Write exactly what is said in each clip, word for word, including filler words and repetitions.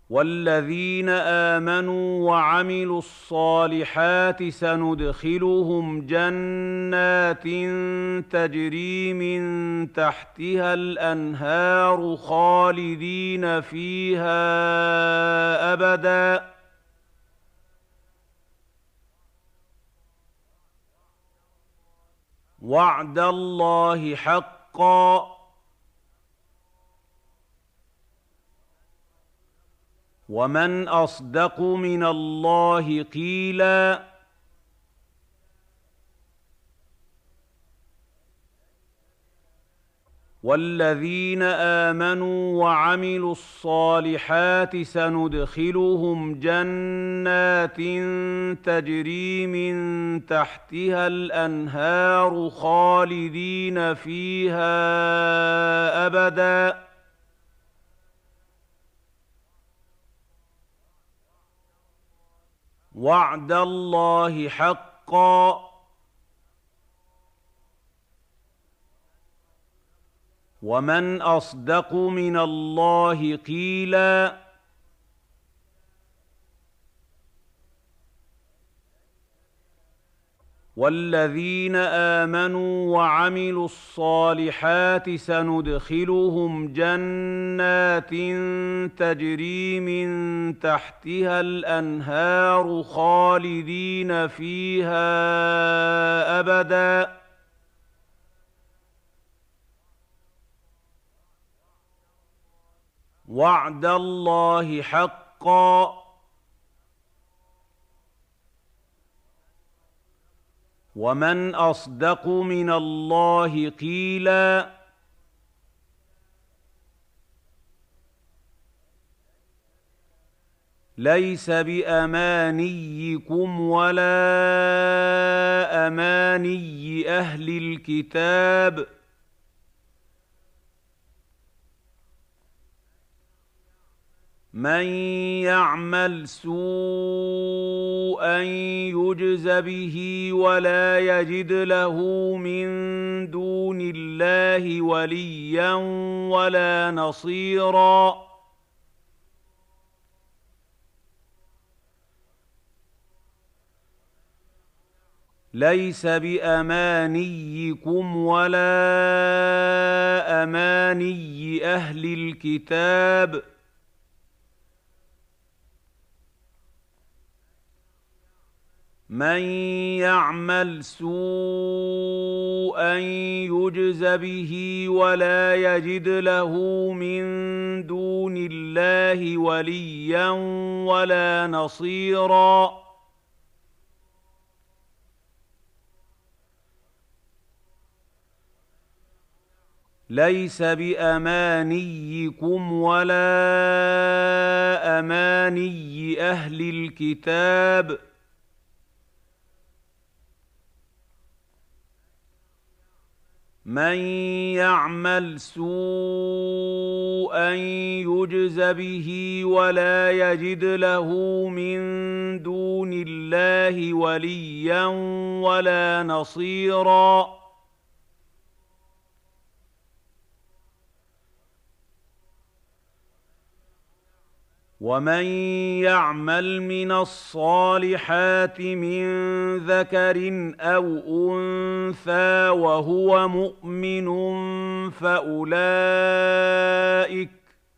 والذين آمنوا وعملوا الصالحات سندخلهم جنات تجري من تحتها الأنهار خالدين فيها أبدا وعد الله حقا ومن أصدق من الله قيلا والذين آمنوا وعملوا الصالحات سندخلهم جنات تجري من تحتها الأنهار خالدين فيها أبدا وعد الله حقا ومن أصدق من الله قيلا والذين آمنوا وعملوا الصالحات سندخلهم جنات تجري من تحتها الأنهار خالدين فيها أبدا وعد الله حقا ومن أصدق من الله قيلا ليس بأمانيكم ولا أماني أهل الكتاب من يعمل سوءا يجز به ولا يجد له من دون الله وليا ولا نصيرا ليس بأمانيكم ولا أماني أهل الكتاب من يعمل سوءا يجز به ولا يجد له من دون الله وليا ولا نصيرا ليس بأمانيكم ولا أماني أهل الكتاب من يعمل سوءا يجز به ولا يجد له من دون الله وليا ولا نصيرا ومن يعمل من الصالحات من ذكر أو أنثى وهو مؤمن فأولئك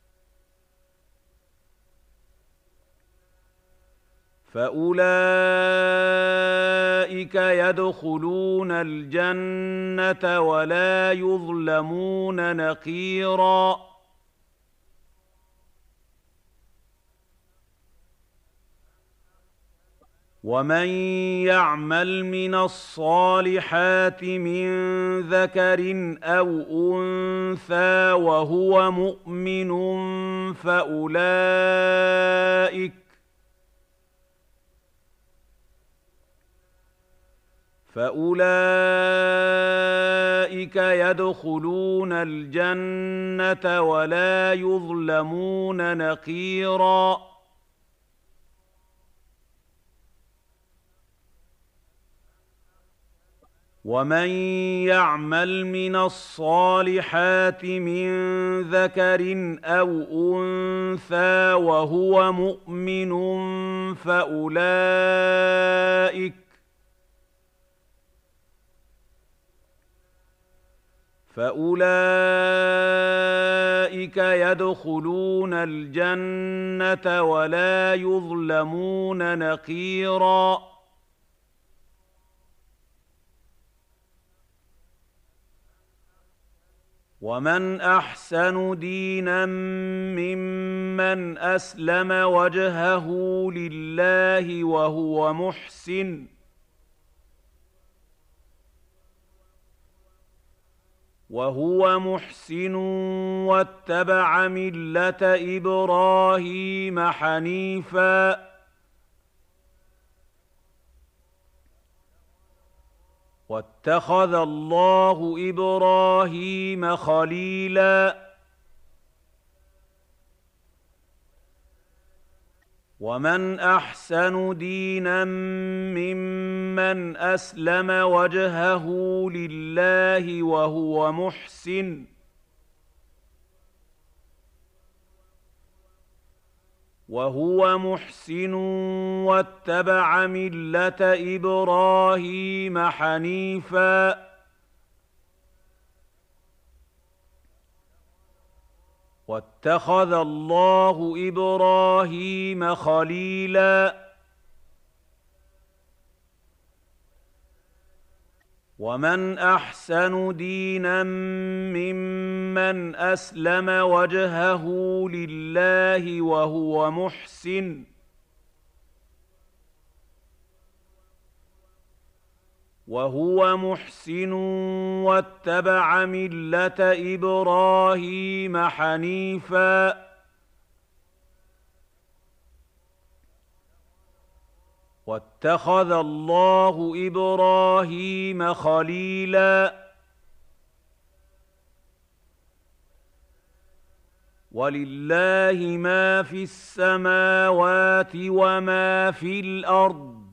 فأولئك يدخلون الجنة ولا يظلمون نقيراً ومن يعمل من الصالحات من ذكر أو أنثى وهو مؤمن فأولئك فأولئك يدخلون الجنة ولا يظلمون نقيرا. ومن يعمل من الصالحات من ذكر أو أنثى وهو مؤمن فأولئك فأولئك يدخلون الجنة ولا يظلمون نقيرا. ومن يعمل من الصالحات من ذكر أو أنثى وهو مؤمن فأولئك فأولئك يدخلون الجنة ولا يظلمون نقيراً ومن أحسن دينا ممن أسلم وجهه لله وهو محسن وهو محسن واتبع ملة إبراهيم حنيفا واتخذ الله إبراهيم خليلا ومن أحسن دينا ممن أسلم وجهه لله وهو محسن وهو محسن واتبع ملة إبراهيم حنيفا واتخذ الله إبراهيم خليلا ومن أحسن دينا ممن أسلم وجهه لله وهو محسن وهو محسن واتبع ملة إبراهيم حنيفا واتخذ الله إبراهيم خليلا ولله ما في السماوات وما في الأرض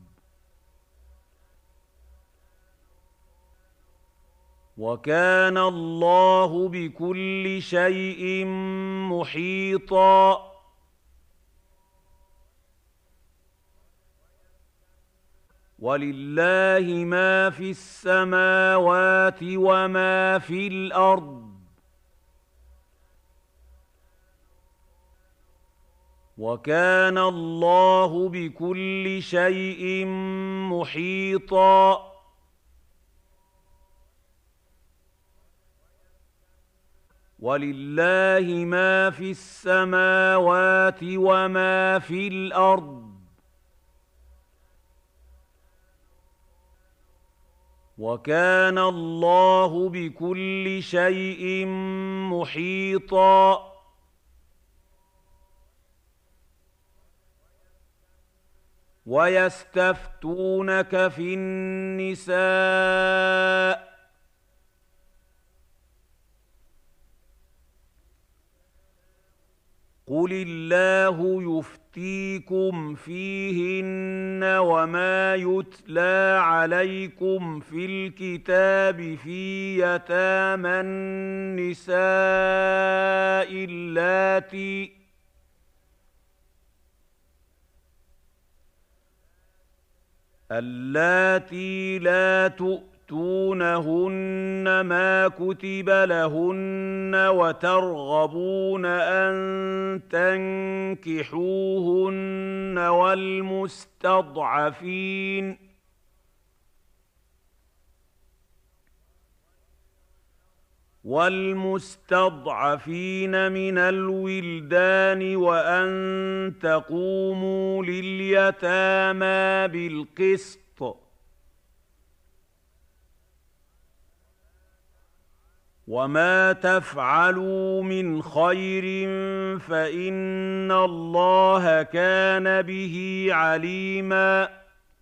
وكان الله بكل شيء محيطا ولله ما في السماوات وما في الأرض وكان الله بكل شيء محيطا ولله ما في السماوات وما في الأرض وكان الله بكل شيء محيطا ويستفتونك في النساء قل الله يفتيكم فيهن وما يتلى عليكم في الكتاب في يتامى النساء اللاتي اللاتي لا تؤتونهن ما كتب لهن وترغبون أن تنكحوهن والمستضعفين والمستضعفين من الولدان وأن تقوموا لليتامى بالقسط وما تفعلوا من خير فإن الله كان به عليما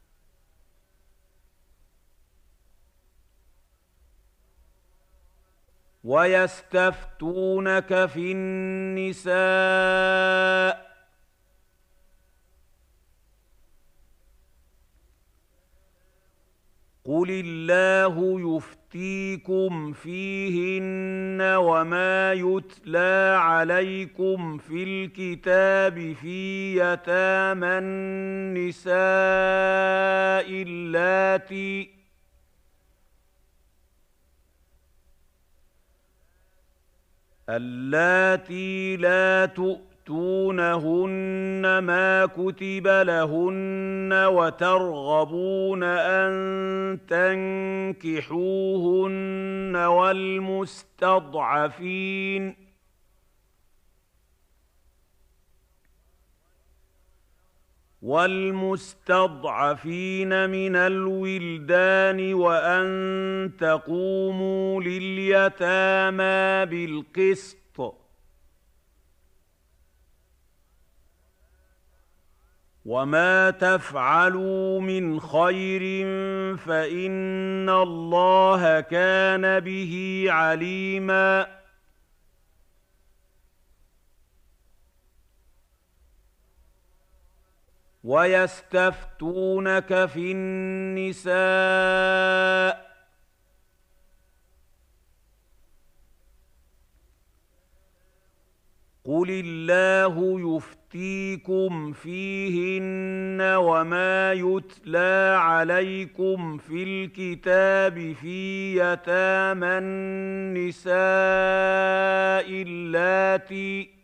ويستفتونك في النساء قل الله يفتيكم فيهن وما يتلى عليكم في الكتاب في يتامى النساء اللاتي اللاتي لا تؤتونهن ما كتب لهن وترغبون أن تنكحوهن والمستضعفين والمستضعفين من الولدان وأن تقوموا لليتامى بالقسط وما تفعلوا من خير فإن الله كان به عليما ويستفتونك في النساء قل الله يفتيكم فيهن وما يتلى عليكم في الكتاب في يتامى النساء اللاتي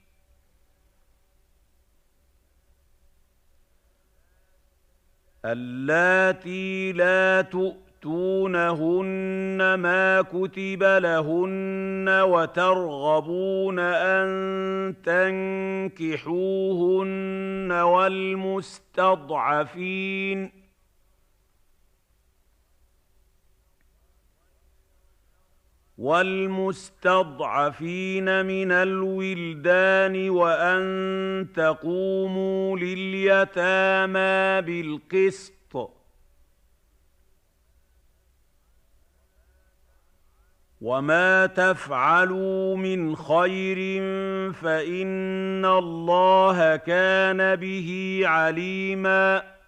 اللاتي لا تؤتونهن ما كتب لهن وترغبون أن تنكحوهن والمستضعفين والمستضعفين من الولدان وأن تقوموا لليتامى بالقسط وما تفعلوا من خير فإن الله كان به عليما